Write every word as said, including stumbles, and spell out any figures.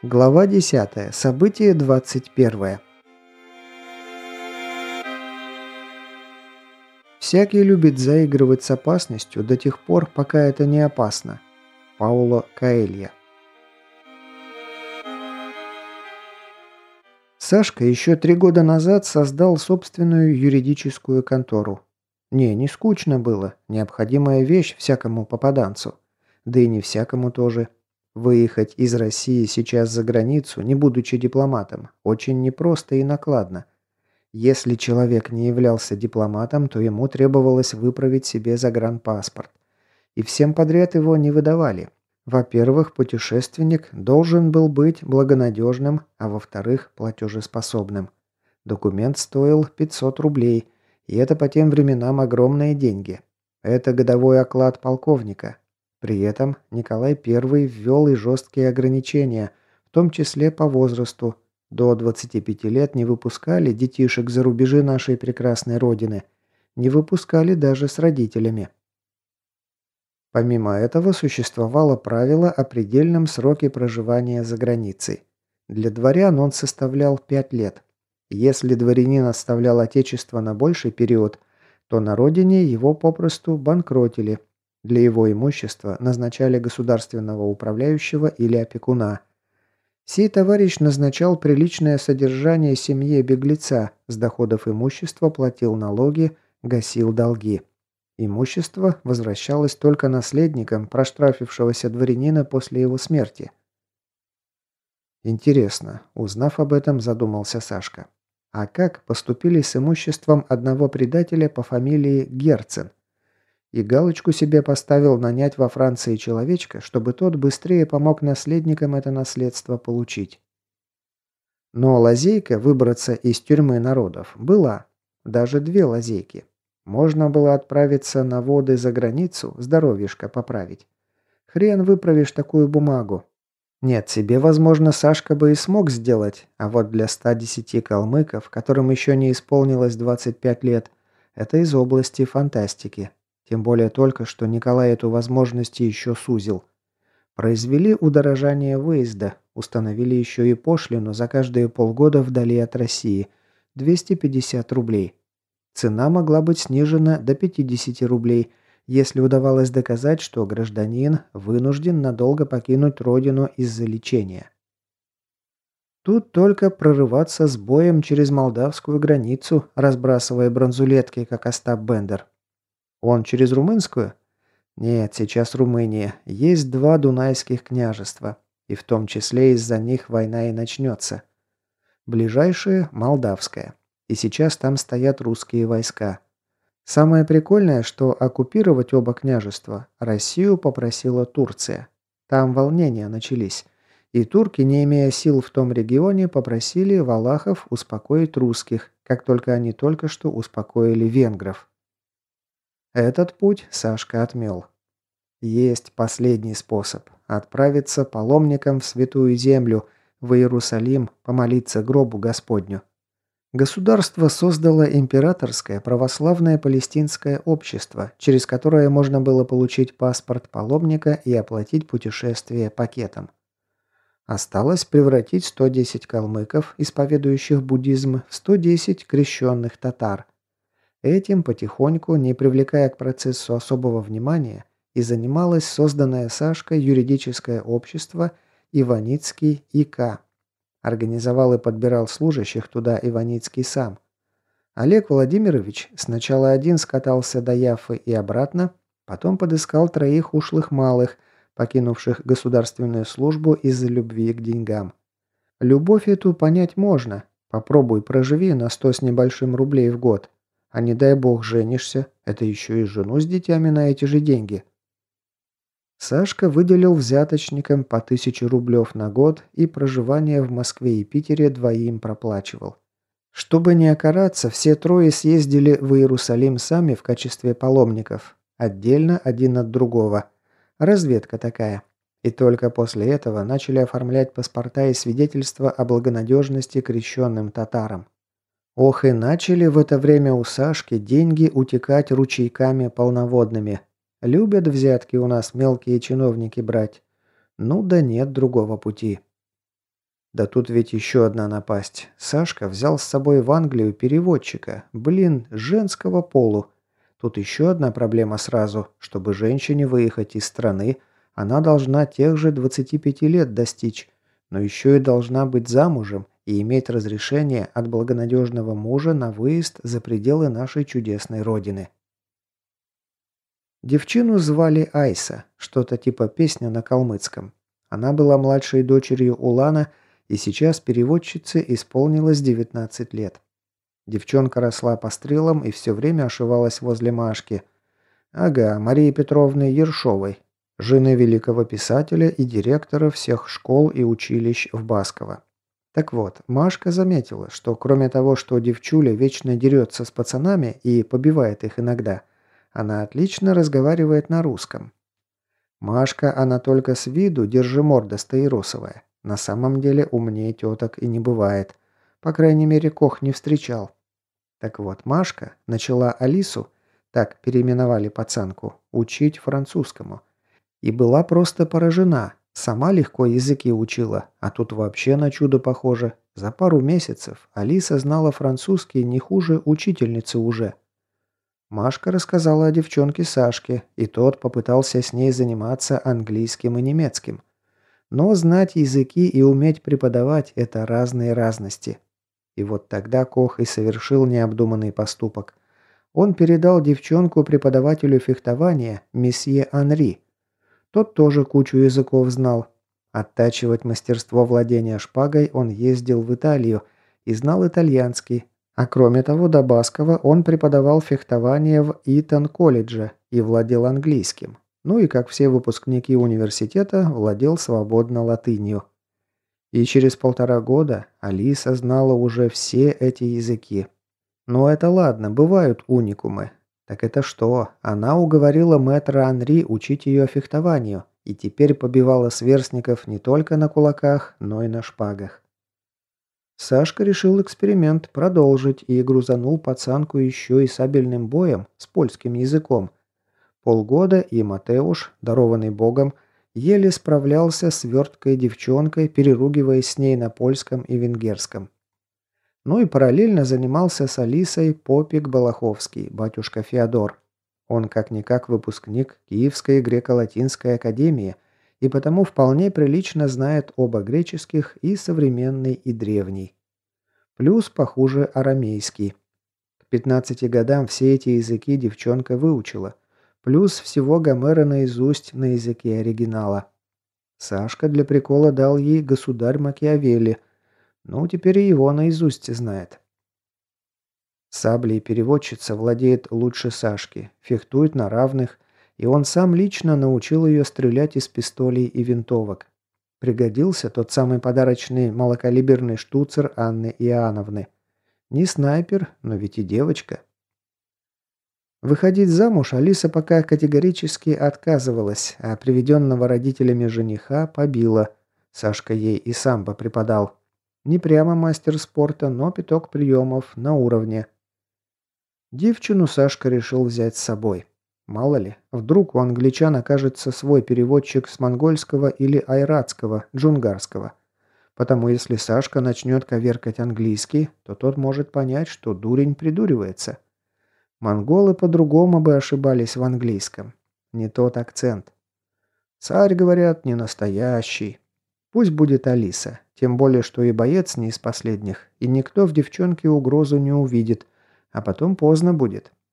Глава десятая. Событие двадцать первое. Всякий любит заигрывать с опасностью до тех пор, пока это не опасно. Пауло Коэльо. Сашка еще три года назад создал собственную юридическую контору. Не, не скучно было, необходимая вещь всякому попаданцу. Да и не всякому тоже. Выехать из России сейчас за границу, не будучи дипломатом, очень непросто и накладно. Если человек не являлся дипломатом, то ему требовалось выправить себе загранпаспорт. И всем подряд его не выдавали. Во-первых, путешественник должен был быть благонадежным, а во-вторых, платежеспособным. Документ стоил пятьсот рублей, и это по тем временам огромные деньги. Это годовой оклад полковника. При этом Николай Первый ввел и жесткие ограничения, в том числе по возрасту. До двадцати пяти лет не выпускали детишек за рубежи нашей прекрасной родины. Не выпускали даже с родителями. Помимо этого существовало правило о предельном сроке проживания за границей. Для дворян он составлял пять лет. Если дворянин оставлял отечество на больший период, то на родине его попросту банкротили. Для его имущества назначали государственного управляющего или опекуна. Сей товарищ назначал приличное содержание семье беглеца, с доходов имущества платил налоги, гасил долги. Имущество возвращалось только наследникам проштрафившегося дворянина после его смерти. Интересно, узнав об этом, задумался Сашка. А как поступили с имуществом одного предателя по фамилии Герцен? И галочку себе поставил нанять во Франции человечка, чтобы тот быстрее помог наследникам это наследство получить. Но лазейка выбраться из тюрьмы народов была. Даже две лазейки. Можно было отправиться на воды за границу, здоровьишко поправить. Хрен выправишь такую бумагу. Нет, себе, возможно, Сашка бы и смог сделать, а вот для ста десяти калмыков, которым еще не исполнилось двадцать пять лет, это из области фантастики. Тем более только, что Николай эту возможность еще сузил. Произвели удорожание выезда, установили еще и пошлину за каждые полгода вдали от России – двести пятьдесят рублей. Цена могла быть снижена до пятидесяти рублей, если удавалось доказать, что гражданин вынужден надолго покинуть родину из-за лечения. Тут только прорываться с боем через молдавскую границу, разбрасывая бронзулетки, как Остап Бендер. Он через румынскую? Нет, сейчас Румыния. Есть два дунайских княжества. И в том числе из-за них война и начнется. Ближайшее – молдавская. И сейчас там стоят русские войска. Самое прикольное, что оккупировать оба княжества Россию попросила Турция. Там волнения начались. И турки, не имея сил в том регионе, попросили валахов успокоить русских, как только они только что успокоили венгров. Этот путь Сашка отмел. Есть последний способ – отправиться паломником в Святую Землю, в Иерусалим, помолиться гробу Господню. Государство создало императорское православное палестинское общество, через которое можно было получить паспорт паломника и оплатить путешествие пакетом. Осталось превратить сто десять калмыков, исповедующих буддизм, в сто десять крещенных татар. Этим потихоньку, не привлекая к процессу особого внимания, и занималось созданное Сашкой юридическое общество «Иваницкий И К». Организовал и подбирал служащих туда Иваницкий сам. Олег Владимирович сначала один скатался до Яффы и обратно, потом подыскал троих ушлых малых, покинувших государственную службу из-за любви к деньгам. Любовь эту понять можно. Попробуй проживи на сто с небольшим рублей в год. А не дай бог женишься, это еще и жену с детьми на эти же деньги. Сашка выделил взяточникам по тысяче рублев на год и проживание в Москве и Питере двоим проплачивал. Чтобы не окараться, все трое съездили в Иерусалим сами в качестве паломников, отдельно один от другого. Разведка такая. И только после этого начали оформлять паспорта и свидетельства о благонадежности крещенным татарам. Ох и начали в это время у Сашки деньги утекать ручейками полноводными. Любят взятки у нас мелкие чиновники брать. Ну да нет другого пути. Да тут ведь еще одна напасть. Сашка взял с собой в Англию переводчика. Блин, женского полу. Тут еще одна проблема сразу. Чтобы женщине выехать из страны, она должна тех же двадцати пяти лет достичь. Но еще и должна быть замужем и иметь разрешение от благонадежного мужа на выезд за пределы нашей чудесной родины. Девчину звали Айса, что-то типа песня на калмыцком. Она была младшей дочерью Улана, и сейчас переводчице исполнилось девятнадцать лет. Девчонка росла по стрелам и все время ошивалась возле Машки. Ага, Марии Петровны Ершовой, жены великого писателя и директора всех школ и училищ в Басково. Так вот, Машка заметила, что кроме того, что девчуля вечно дерется с пацанами и побивает их иногда, она отлично разговаривает на русском. Машка, она только с виду держиморда стаиросовая. На самом деле умнее теток и не бывает. По крайней мере, Кох не встречал. Так вот, Машка начала Алису, так переименовали пацанку, учить французскому. И была просто поражена. Сама легко языки учила, а тут вообще на чудо похоже. За пару месяцев Алиса знала французский не хуже учительницы уже. Машка рассказала о девчонке Сашке, и тот попытался с ней заниматься английским и немецким. Но знать языки и уметь преподавать – это разные разности. И вот тогда Кох и совершил необдуманный поступок. Он передал девчонку преподавателю фехтования, месье Анри. Тот тоже кучу языков знал. Оттачивать мастерство владения шпагой он ездил в Италию и знал итальянский. А кроме того, до Баскова он преподавал фехтование в Итон-колледже и владел английским. Ну и, как все выпускники университета, владел свободно латынью. И через полтора года Алиса знала уже все эти языки. Но это ладно, бывают уникумы. Так это что? Она уговорила мэтра Анри учить ее фехтованию и теперь побивала сверстников не только на кулаках, но и на шпагах. Сашка решил эксперимент продолжить и грузанул пацанку еще и сабельным боем с польским языком. Полгода и Матеуш, дарованный богом, еле справлялся с верткой девчонкой, переругиваясь с ней на польском и венгерском. Ну и параллельно занимался с Алисой Попик Балаховский, батюшка Феодор. Он как-никак выпускник Киевской греко-латинской академии и потому вполне прилично знает оба греческих, и современный, и древний. Плюс похуже арамейский. К пятнадцати годам все эти языки девчонка выучила. Плюс всего Гомера наизусть на языке оригинала. Сашка для прикола дал ей «Государь Макиавелли». Ну, теперь и его наизусть знает. Саблей переводчица владеет лучше Сашки, фехтует на равных, и он сам лично научил ее стрелять из пистолей и винтовок. Пригодился тот самый подарочный малокалиберный штуцер Анны Иоанновны. Не снайпер, но ведь и девочка. Выходить замуж Алиса пока категорически отказывалась, а приведенного родителями жениха побила. Сашка ей и самбо преподал. Не прямо мастер спорта, но пяток приемов на уровне. Девчину Сашка решил взять с собой. Мало ли, вдруг у англичан окажется свой переводчик с монгольского или айратского, джунгарского. Потому если Сашка начнет коверкать английский, то тот может понять, что дурень придуривается. Монголы по-другому бы ошибались в английском. Не тот акцент. Царь, говорят, не настоящий. Пусть будет Алиса. Тем более, что и боец не из последних, и никто в девчонке угрозу не увидит, а потом поздно будет.